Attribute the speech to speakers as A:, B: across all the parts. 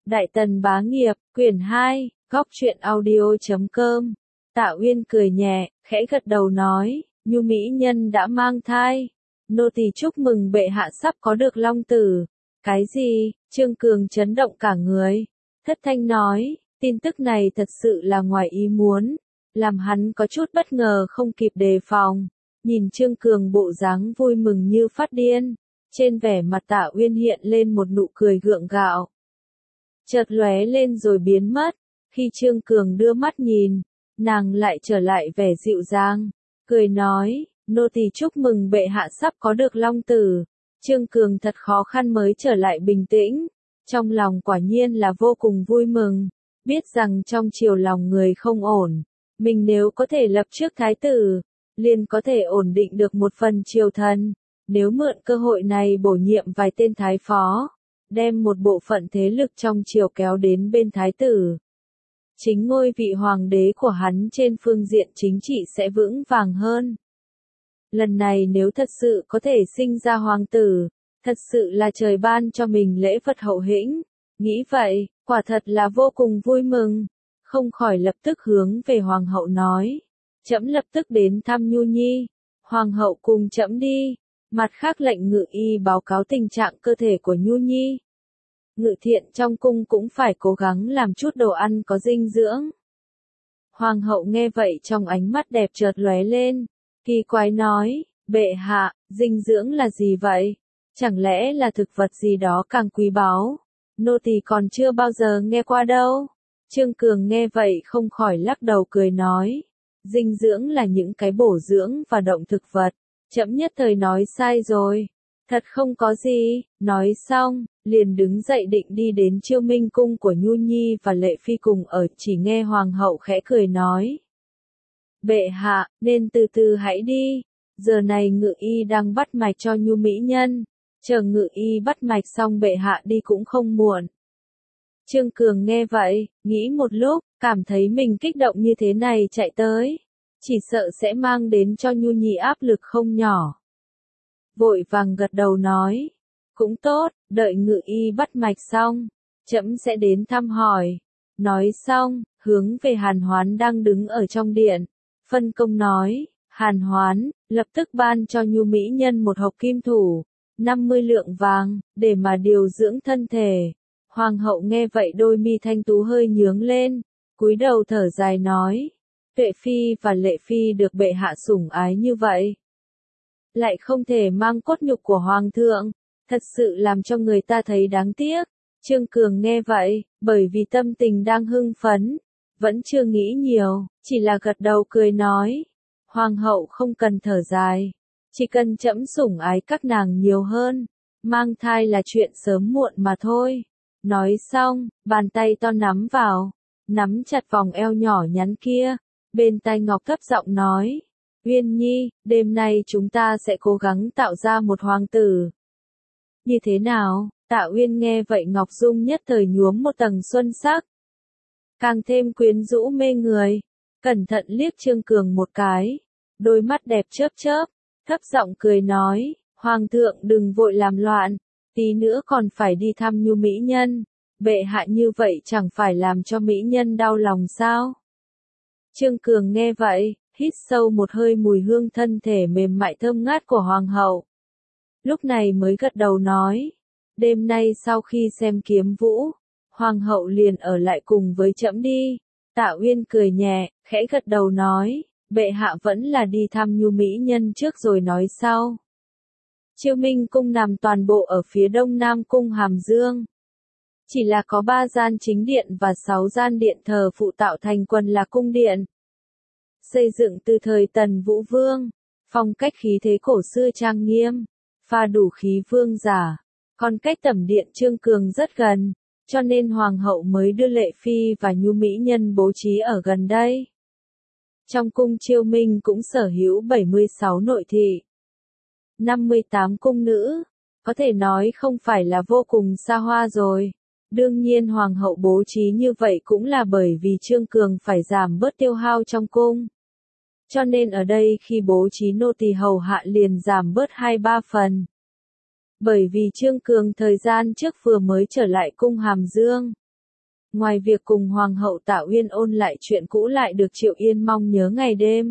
A: Đại Tần Bá Nghiệp, quyển 2, góc truyện audio.com. Tạ Uyên cười nhẹ, khẽ gật đầu nói, Nhu mỹ nhân đã mang thai. Nô tỳ chúc mừng bệ hạ sắp có được long tử. Cái gì? Trương Cường chấn động cả người. Thất thanh nói, tin tức này thật sự là ngoài ý muốn, làm hắn có chút bất ngờ không kịp đề phòng. Nhìn Trương Cường bộ dáng vui mừng như phát điên, trên vẻ mặt Tạ Uyên hiện lên một nụ cười gượng gạo. Chợt lóe lên rồi biến mất, khi Trương Cường đưa mắt nhìn, nàng lại trở lại vẻ dịu dàng, cười nói, nô tỳ chúc mừng bệ hạ sắp có được long tử. Trương Cường thật khó khăn mới trở lại bình tĩnh, trong lòng quả nhiên là vô cùng vui mừng, biết rằng trong triều lòng người không ổn, mình nếu có thể lập trước thái tử, liền có thể ổn định được một phần triều thần, nếu mượn cơ hội này bổ nhiệm vài tên thái phó, đem một bộ phận thế lực trong triều kéo đến bên thái tử. Chính ngôi vị hoàng đế của hắn trên phương diện chính trị sẽ vững vàng hơn. Lần này nếu thật sự có thể sinh ra hoàng tử, thật sự là trời ban cho mình lễ vật hậu hĩnh. Nghĩ vậy, quả thật là vô cùng vui mừng, không khỏi lập tức hướng về hoàng hậu nói, trẫm lập tức đến thăm Nhu Nhi, hoàng hậu cùng trẫm đi. Mặt khác lệnh Ngự Y báo cáo tình trạng cơ thể của Nhu Nhi. Ngự thiện trong cung cũng phải cố gắng làm chút đồ ăn có dinh dưỡng. Hoàng hậu nghe vậy trong ánh mắt đẹp chợt lóe lên, kỳ quái nói, bệ hạ, dinh dưỡng là gì vậy? Chẳng lẽ là thực vật gì đó càng quý báu? Nô tỳ còn chưa bao giờ nghe qua đâu. Trương Cường nghe vậy không khỏi lắc đầu cười nói, dinh dưỡng là những cái bổ dưỡng và động thực vật. Trẫm nhất thời nói sai rồi. Thật không có gì. Nói xong, liền đứng dậy định đi đến Chiêu Minh cung của Nhu Nhi và Lệ Phi cùng ở, chỉ nghe hoàng hậu khẽ cười nói. Bệ hạ, nên từ từ hãy đi. Giờ này Ngự Y đang bắt mạch cho Nhu mỹ nhân. Chờ Ngự Y bắt mạch xong bệ hạ đi cũng không muộn. Trương Cường nghe vậy, nghĩ một lúc, cảm thấy mình kích động như thế này chạy tới, chỉ sợ sẽ mang đến cho Nhu Nhi áp lực không nhỏ. Vội vàng gật đầu nói, cũng tốt, đợi Ngự Y bắt mạch xong, trẫm sẽ đến thăm hỏi. Nói xong, hướng về Hàn Hoán đang đứng ở trong điện, phân công nói, Hàn Hoán, lập tức ban cho Nhu mỹ nhân một hộp kim thủ, 50 lượng vàng, để mà điều dưỡng thân thể. Hoàng hậu nghe vậy đôi mi thanh tú hơi nhướng lên, cúi đầu thở dài nói, Tuệ Phi và Lệ Phi được bệ hạ sủng ái như vậy, lại không thể mang cốt nhục của hoàng thượng, thật sự làm cho người ta thấy đáng tiếc. Trương Cường nghe vậy, bởi vì tâm tình đang hưng phấn, vẫn chưa nghĩ nhiều, chỉ là gật đầu cười nói, hoàng hậu không cần thở dài, chỉ cần trẫm sủng ái các nàng nhiều hơn, mang thai là chuyện sớm muộn mà thôi. Nói xong, bàn tay to nắm vào, nắm chặt vòng eo nhỏ nhắn kia, bên tai Ngọc thấp giọng nói, Uyên Nhi, đêm nay chúng ta sẽ cố gắng tạo ra một hoàng tử. Như thế nào? Tạ Uyên nghe vậy Ngọc Dung nhất thời nhuốm một tầng xuân sắc, càng thêm quyến rũ mê người, cẩn thận liếc Trương Cường một cái, đôi mắt đẹp chớp chớp, thấp giọng cười nói, hoàng thượng đừng vội làm loạn, tí nữa còn phải đi thăm Nhu mỹ nhân, bệ hạ như vậy chẳng phải làm cho mỹ nhân đau lòng sao? Trương Cường nghe vậy, hít sâu một hơi mùi hương thân thể mềm mại thơm ngát của hoàng hậu. Lúc này mới gật đầu nói, đêm nay sau khi xem Kiếm Vũ, hoàng hậu liền ở lại cùng với trẫm đi. Tạ Uyên cười nhẹ, khẽ gật đầu nói, bệ hạ vẫn là đi thăm Nhu mỹ nhân trước rồi nói sau. Chiêu Minh cung nằm toàn bộ ở phía đông nam cung Hàm Dương. Chỉ là có 3 gian chính điện và 6 gian điện thờ phụ tạo thành quần là cung điện. Xây dựng từ thời Tần Vũ Vương, phong cách khí thế cổ xưa trang nghiêm, pha đủ khí vương giả, còn cách tẩm điện Trương Cường rất gần, cho nên hoàng hậu mới đưa Lệ Phi và Nhu mỹ nhân bố trí ở gần đây. Trong cung Chiêu Minh cũng sở hữu 76 nội thị, 58 cung nữ, có thể nói không phải là vô cùng xa hoa rồi. Đương nhiên hoàng hậu bố trí như vậy cũng là bởi vì Trương Cường phải giảm bớt tiêu hao trong cung. Cho nên ở đây khi bố trí nô tỳ hầu hạ liền giảm bớt 2-3 phần. Bởi vì Trương Cường thời gian trước vừa mới trở lại cung Hàm Dương, ngoài việc cùng Hoàng hậu Tạ Uyên ôn lại chuyện cũ lại được Triệu Yên mong nhớ ngày đêm.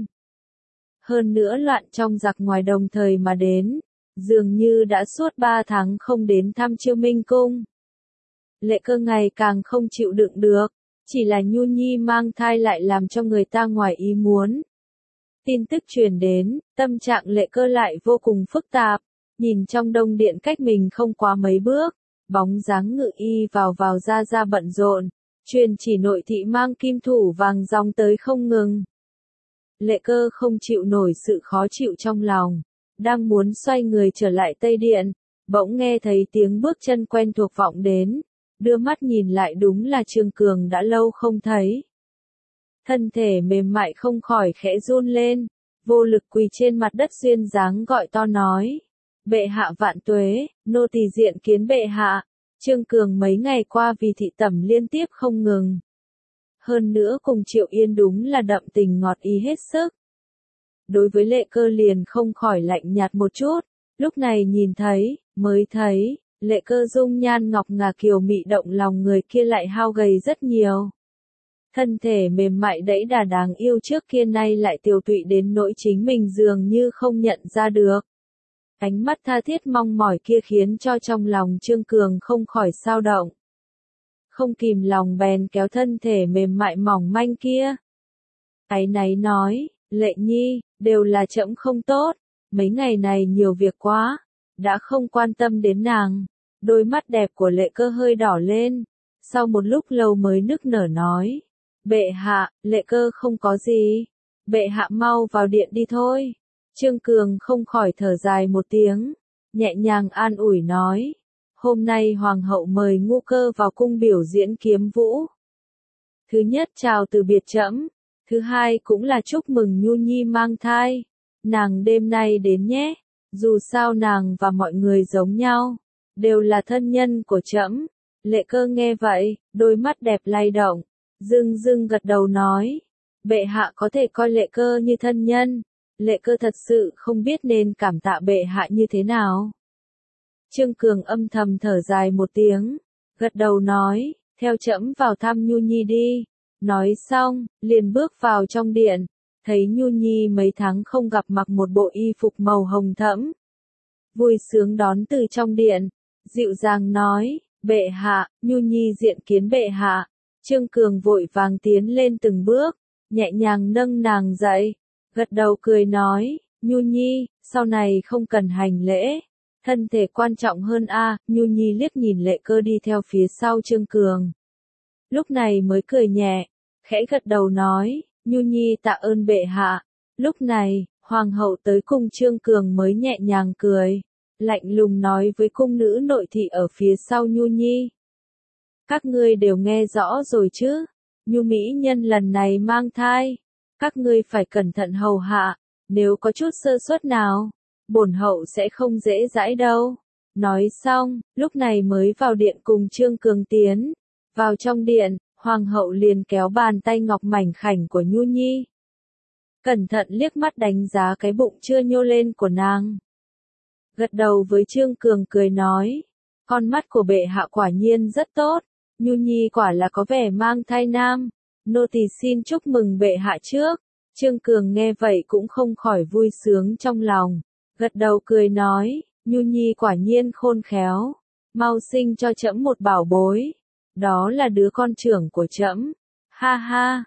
A: Hơn nữa loạn trong giặc ngoài đồng thời mà đến, dường như đã suốt 3 tháng không đến thăm Chiêu Minh Cung. Lệ Cơ ngày càng không chịu đựng được, chỉ là Nhu Nhi mang thai lại làm cho người ta ngoài ý muốn. Tin tức truyền đến, tâm trạng Lệ Cơ lại vô cùng phức tạp, nhìn trong đông điện cách mình không quá mấy bước, bóng dáng Ngự Y vào vào ra bận rộn, truyền chỉ nội thị mang kim thủ vàng dòng tới không ngừng. Lệ Cơ không chịu nổi sự khó chịu trong lòng, đang muốn xoay người trở lại Tây Điện, bỗng nghe thấy tiếng bước chân quen thuộc vọng đến, đưa mắt nhìn lại đúng là Trương Cường đã lâu không thấy. Thân thể mềm mại không khỏi khẽ run lên, vô lực quỳ trên mặt đất duyên dáng gọi to nói. Bệ hạ vạn tuế, nô tỳ diện kiến bệ hạ. Trương Cường mấy ngày qua vì thị tẩm liên tiếp không ngừng. Hơn nữa cùng Triệu Yên đúng là đậm tình ngọt ý hết sức. Đối với Lệ Cơ liền không khỏi lạnh nhạt một chút, lúc này nhìn thấy, mới thấy, Lệ Cơ dung nhan ngọc ngà kiều mị động lòng người kia lại hao gầy rất nhiều. Thân thể mềm mại đẫy đà đáng yêu trước kia nay lại tiều tụy đến nỗi chính mình dường như không nhận ra được. Ánh mắt tha thiết mong mỏi kia khiến cho trong lòng Trương Cường không khỏi xao động. Không kìm lòng bèn kéo thân thể mềm mại mỏng manh kia. Áy náy nói, Lệ Nhi, đều là trẫm không tốt, mấy ngày này nhiều việc quá, đã không quan tâm đến nàng. Đôi mắt đẹp của Lệ Cơ hơi đỏ lên, sau một lúc lâu mới nức nở nói. Bệ hạ, Lệ Cơ không có gì, bệ hạ mau vào điện đi thôi. Trương Cường không khỏi thở dài một tiếng, nhẹ nhàng an ủi nói. Hôm nay Hoàng hậu mời Ngũ Cơ vào cung biểu diễn kiếm vũ. Thứ nhất chào từ biệt trẫm, thứ hai cũng là chúc mừng Nhu Nhi mang thai. Nàng đêm nay đến nhé, dù sao nàng và mọi người giống nhau, đều là thân nhân của trẫm. Lệ Cơ nghe vậy, đôi mắt đẹp lay động, dưng dưng gật đầu nói. Bệ hạ có thể coi Lệ Cơ như thân nhân. Lệ Cơ thật sự không biết nên cảm tạ bệ hạ như thế nào. Trương Cường âm thầm thở dài một tiếng, gật đầu nói, theo trẫm vào thăm Nhu Nhi đi. Nói xong, liền bước vào trong điện, thấy Nhu Nhi mấy tháng không gặp mặc một bộ y phục màu hồng thẫm. Vui sướng đón từ trong điện, dịu dàng nói, bệ hạ, Nhu Nhi diện kiến bệ hạ. Trương Cường vội vàng tiến lên từng bước, nhẹ nhàng nâng nàng dậy, gật đầu cười nói, Nhu Nhi, sau này không cần hành lễ. Thân thể quan trọng hơn a. Nhu Nhi liếc nhìn Lệ Cơ đi theo phía sau Trương Cường. Lúc này mới cười nhẹ, khẽ gật đầu nói, Nhu Nhi tạ ơn bệ hạ. Lúc này, Hoàng hậu tới cung Trương Cường mới nhẹ nhàng cười, lạnh lùng nói với cung nữ nội thị ở phía sau Nhu Nhi. Các ngươi đều nghe rõ rồi chứ, Nhu mỹ nhân lần này mang thai, các ngươi phải cẩn thận hầu hạ, nếu có chút sơ suất nào, bổn hậu sẽ không dễ dãi đâu. Nói xong, lúc này mới vào điện cùng Trương Cường tiến. Vào trong điện, Hoàng hậu liền kéo bàn tay ngọc mảnh khảnh của Nhu Nhi. Cẩn thận liếc mắt đánh giá cái bụng chưa nhô lên của nàng. Gật đầu với Trương Cường cười nói, con mắt của bệ hạ quả nhiên rất tốt, Nhu Nhi quả là có vẻ mang thai nam. Nô tỳ xin chúc mừng bệ hạ trước. Trương Cường nghe vậy cũng không khỏi vui sướng trong lòng. Gật đầu cười nói, Nhu Nhi quả nhiên khôn khéo, mau sinh cho trẫm một bảo bối, đó là đứa con trưởng của trẫm. Ha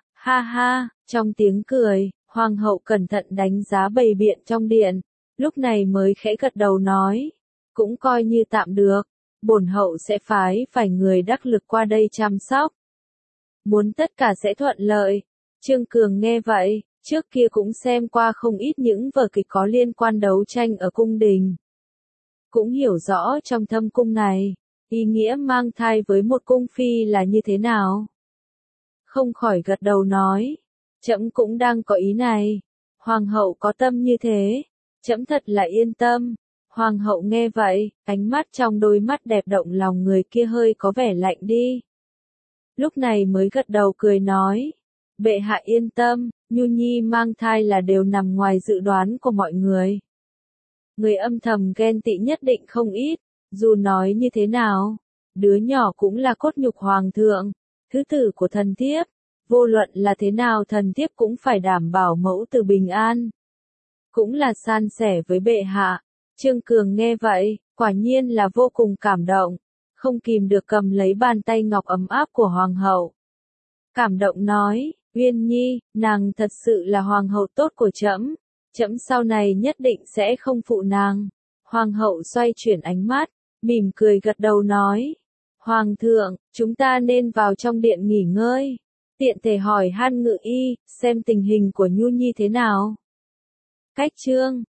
A: ha, trong tiếng cười, Hoàng hậu cẩn thận đánh giá bày biện trong điện, lúc này mới khẽ gật đầu nói, cũng coi như tạm được, bổn hậu sẽ phái vài người đắc lực qua đây chăm sóc. Muốn tất cả sẽ thuận lợi. Trương Cường nghe vậy, trước kia cũng xem qua không ít những vở kịch có liên quan đấu tranh ở cung đình. Cũng hiểu rõ trong thâm cung này, ý nghĩa mang thai với một cung phi là như thế nào. Không khỏi gật đầu nói, trẫm cũng đang có ý này. Hoàng hậu có tâm như thế, trẫm thật là yên tâm. Hoàng hậu nghe vậy, ánh mắt trong đôi mắt đẹp động lòng người kia hơi có vẻ lạnh đi. Lúc này mới gật đầu cười nói, bệ hạ yên tâm, Nhu Nhi mang thai là đều nằm ngoài dự đoán của mọi người. Người âm thầm ghen tị nhất định không ít, dù nói như thế nào, đứa nhỏ cũng là cốt nhục hoàng thượng, thứ tử của thần thiếp. Vô luận là thế nào thần thiếp cũng phải đảm bảo mẫu tử bình an. Cũng là san sẻ với bệ hạ. Trương Cường nghe vậy, quả nhiên là vô cùng cảm động, không kìm được cầm lấy bàn tay ngọc ấm áp của hoàng hậu. Cảm động nói, Uyên Nhi, nàng thật sự là hoàng hậu tốt của trẫm, trẫm sau này nhất định sẽ không phụ nàng. Hoàng hậu xoay chuyển ánh mắt, mỉm cười gật đầu nói, Hoàng thượng, chúng ta nên vào trong điện nghỉ ngơi, tiện thể hỏi han Ngự Y, xem tình hình của Nhu Nhi thế nào. Cách chương